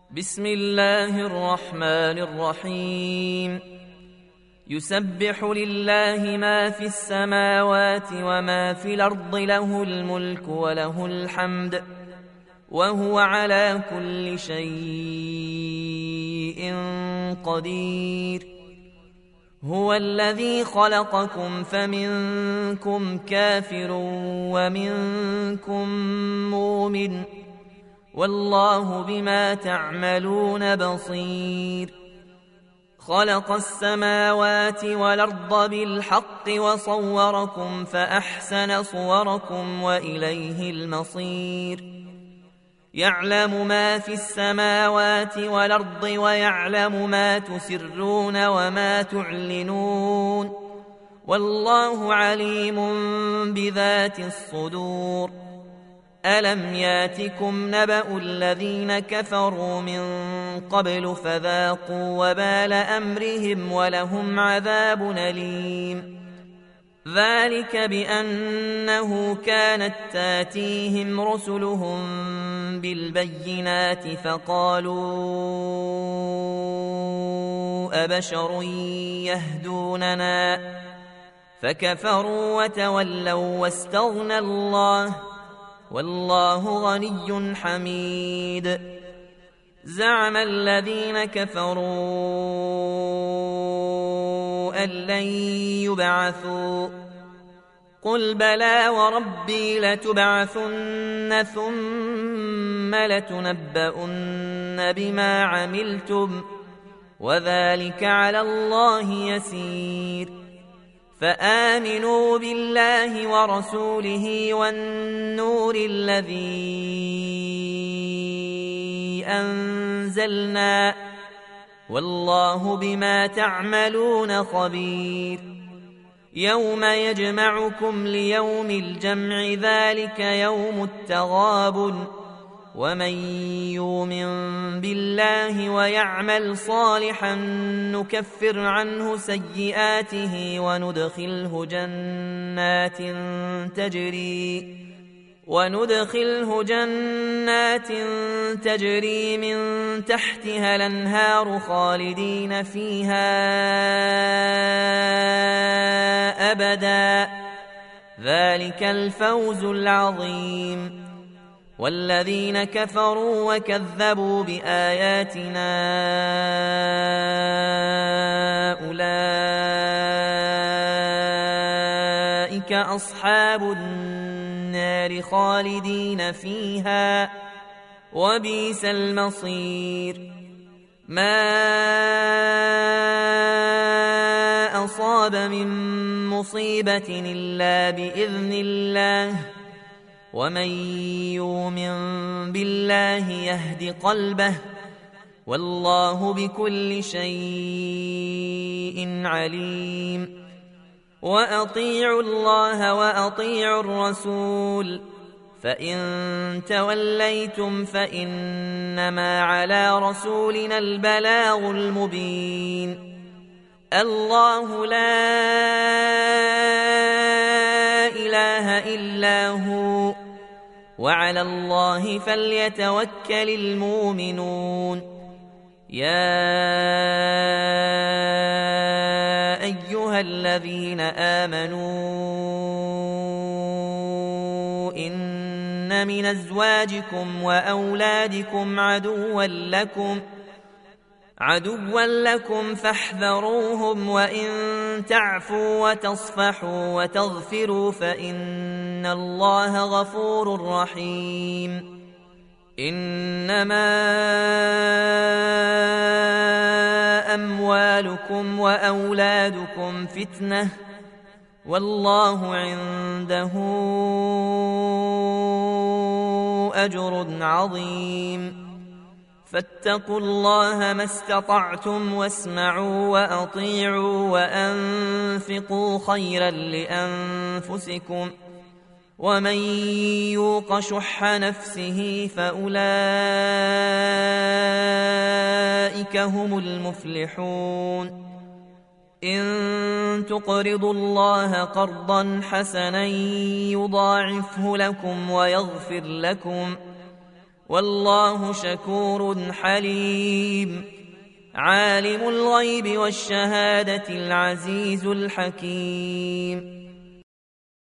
بسم الله الرحمن الرحيم. يسبح لله ما في السماوات وما في الأرض، له الملك وله الحمد وهو على كل شيء قدير. هو الذي خلقكم فمنكم كافر ومنكم مؤمن، والله بما تعملون بصير. خلق السماوات والأرض بالحق وصوركم فأحسن صوركم وإليه المصير. يعلم ما في السماوات والأرض ويعلم ما تسرون وما تعلنون، والله عليم بذات الصدور. ألم ياتكم نبأ الذين كفروا من قبل فذاقوا وبال أمرهم ولهم عذاب أليم. ذلك بأنه كانت تاتيهم رسلهم بالبينات فقالوا أبشر يهدوننا، فكفروا وتولوا واستغنى الله، والله غني حميد. زعم الذين كفروا أن لن يبعثوا، قل بلى وربي لتبعثن ثم لتنبؤن بما عملتم، وذلك على الله يسير. فآمنوا بالله ورسوله والنور الذي أنزلنا، والله بما تعملون خبير. يوم يجمعكم ليوم الجمع، ذلك يوم التغابن، ومن يؤمن بالله ويعمل صالحا نكفر عنه سيئاته وندخله جنات تجري من تحتها الأنهار خالدين فيها أبدا، ذلك الفوز العظيم. والذين كفروا وكذبوا بآياتنا أولئك أصحاب النار خالدين فيها، وبئس المصير. ما أصاب من مصيبة إلا بإذن الله، ومن يؤمن بالله يهد قلبه، والله بكل شيء عليم. وأطيعوا الله وأطيعوا الرسول، فإن توليتم فإنما على رسولنا البلاغ المبين. الله لا إله إلا هو، وعلى الله فليتوكل المؤمنون. يا أيها الذين آمنوا إن من أزواجكم وأولادكم عدوا لكم فاحذروهم، وإن تعفوا وتصفحوا وتغفروا فإن الله غفور رحيم. إنما أموالكم وأولادكم فتنة، والله عنده أجر عظيم. فاتقوا الله ما استطعتم، واسمعوا وأطيعوا وأنفقوا خيرا لأنفسكم، ومن يوق شح نفسه فأولئك هم المفلحون. إن تقرضوا الله قرضا حسنا يضاعفه لكم ويغفر لكم، والله شكور حليم عالم الغيب والشهادة العزيز الحكيم